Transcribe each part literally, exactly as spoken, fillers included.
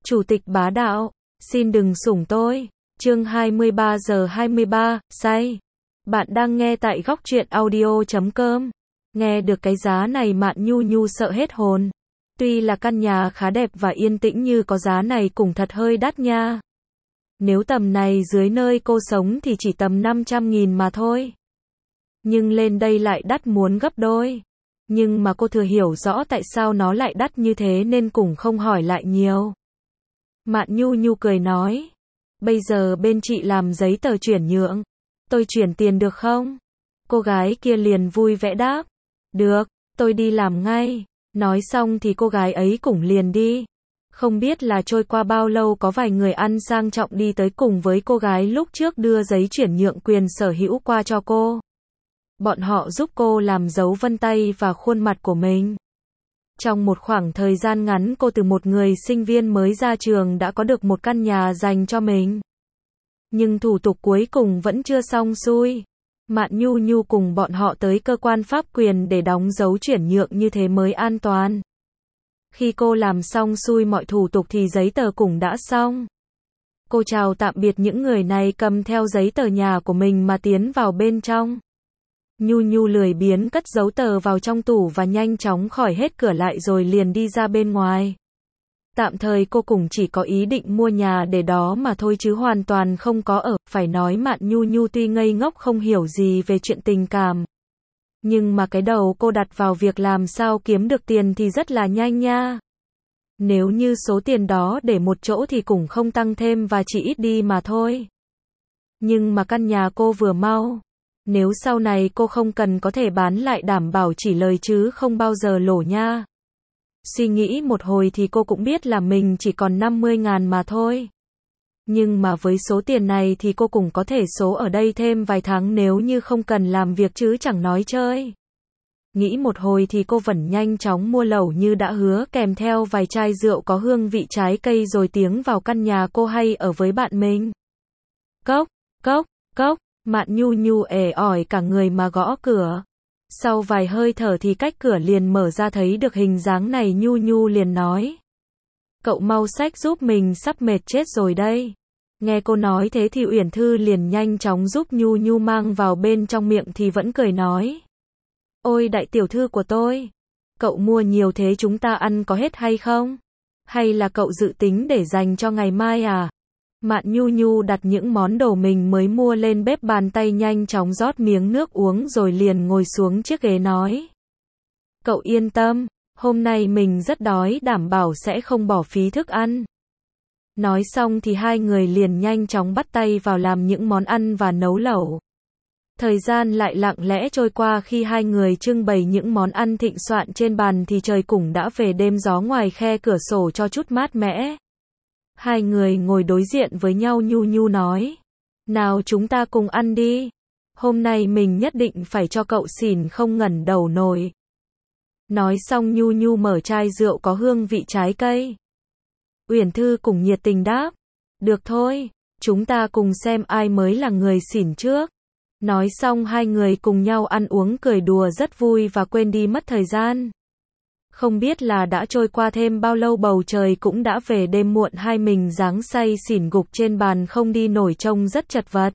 Chủ tịch bá đạo, xin đừng sủng tôi. Chương hai mươi ba giờ hai mươi ba, say. Bạn đang nghe tại góc truyện audio chấm com. Nghe được cái giá này Mạn Nhu Nhu sợ hết hồn. Tuy là căn nhà khá đẹp và yên tĩnh như có giá này cũng thật hơi đắt nha. Nếu tầm này dưới nơi cô sống thì chỉ tầm năm trăm nghìn mà thôi. Nhưng lên đây lại đắt muốn gấp đôi. Nhưng mà cô thừa hiểu rõ tại sao nó lại đắt như thế nên cũng không hỏi lại nhiều. Mạn Nhu Nhu cười nói. Bây giờ bên chị làm giấy tờ chuyển nhượng. Tôi chuyển tiền được không? Cô gái kia liền vui vẻ đáp. Được, tôi đi làm ngay. Nói xong thì cô gái ấy cũng liền đi. Không biết là trôi qua bao lâu có vài người ăn sang trọng đi tới cùng với cô gái lúc trước đưa giấy chuyển nhượng quyền sở hữu qua cho cô. Bọn họ giúp cô làm dấu vân tay và khuôn mặt của mình. Trong một khoảng thời gian ngắn cô từ một người sinh viên mới ra trường đã có được một căn nhà dành cho mình. Nhưng thủ tục cuối cùng vẫn chưa xong xuôi. Mạn Nhu Nhu cùng bọn họ tới cơ quan pháp quyền để đóng dấu chuyển nhượng như thế mới an toàn. Khi cô làm xong xuôi mọi thủ tục thì giấy tờ cũng đã xong. Cô chào tạm biệt những người này cầm theo giấy tờ nhà của mình mà tiến vào bên trong. Nhu Nhu lười biếng cất giấu tờ vào trong tủ và nhanh chóng khỏi hết cửa lại rồi liền đi ra bên ngoài. Tạm thời cô cũng chỉ có ý định mua nhà để đó mà thôi chứ hoàn toàn không có ở. Phải nói Mạn Nhu Nhu tuy ngây ngốc không hiểu gì về chuyện tình cảm. Nhưng mà cái đầu cô đặt vào việc làm sao kiếm được tiền thì rất là nhanh nha. Nếu như số tiền đó để một chỗ thì cũng không tăng thêm và chỉ ít đi mà thôi. Nhưng mà căn nhà cô vừa mau. Nếu sau này cô không cần có thể bán lại đảm bảo chỉ lời chứ không bao giờ lỗ nha. Suy nghĩ một hồi thì cô cũng biết là mình chỉ còn năm mươi ngàn mà thôi. Nhưng mà với số tiền này thì cô cũng có thể số ở đây thêm vài tháng nếu như không cần làm việc chứ chẳng nói chơi. Nghĩ một hồi thì cô vẫn nhanh chóng mua lẩu như đã hứa kèm theo vài chai rượu có hương vị trái cây rồi tiến vào căn nhà cô hay ở với bạn mình. Cốc, cốc, cốc, Mạn Nhu Nhu ể ỏi cả người mà gõ cửa. Sau vài hơi thở thì cách cửa liền mở ra thấy được hình dáng này Nhu Nhu liền nói. Cậu mau xách giúp mình sắp mệt chết rồi đây. Nghe cô nói thế thì Uyển Thư liền nhanh chóng giúp Nhu Nhu mang vào bên trong miệng thì vẫn cười nói. Ôi đại tiểu thư của tôi, cậu mua nhiều thế chúng ta ăn có hết hay không? Hay là cậu dự tính để dành cho ngày mai à? Mạn Nhu Nhu đặt những món đồ mình mới mua lên bếp bàn tay nhanh chóng rót miếng nước uống rồi liền ngồi xuống chiếc ghế nói. Cậu yên tâm, hôm nay mình rất đói đảm bảo sẽ không bỏ phí thức ăn. Nói xong thì hai người liền nhanh chóng bắt tay vào làm những món ăn và nấu lẩu. Thời gian lại lặng lẽ trôi qua khi hai người trưng bày những món ăn thịnh soạn trên bàn thì trời cũng đã về đêm gió ngoài khe cửa sổ cho chút mát mẻ. Hai người ngồi đối diện với nhau Nhu Nhu nói. Nào chúng ta cùng ăn đi. Hôm nay mình nhất định phải cho cậu xỉn không ngẩng đầu nổi. Nói xong Nhu Nhu mở chai rượu có hương vị trái cây. Uyển Thư cũng nhiệt tình đáp. Được thôi, chúng ta cùng xem ai mới là người xỉn trước. Nói xong hai người cùng nhau ăn uống cười đùa rất vui và quên đi mất thời gian. Không biết là đã trôi qua thêm bao lâu bầu trời cũng đã về đêm muộn hai mình dáng say xỉn gục trên bàn không đi nổi trông rất chật vật.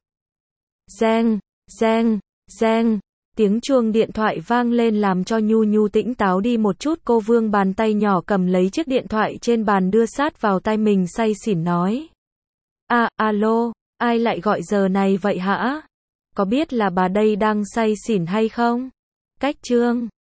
Reng, reng, reng, tiếng chuông điện thoại vang lên làm cho Nhu Nhu tỉnh táo đi một chút cô vươn bàn tay nhỏ cầm lấy chiếc điện thoại trên bàn đưa sát vào tai mình say xỉn nói. À, alo, ai lại gọi giờ này vậy hả? Có biết là bà đây đang say xỉn hay không? Cách chương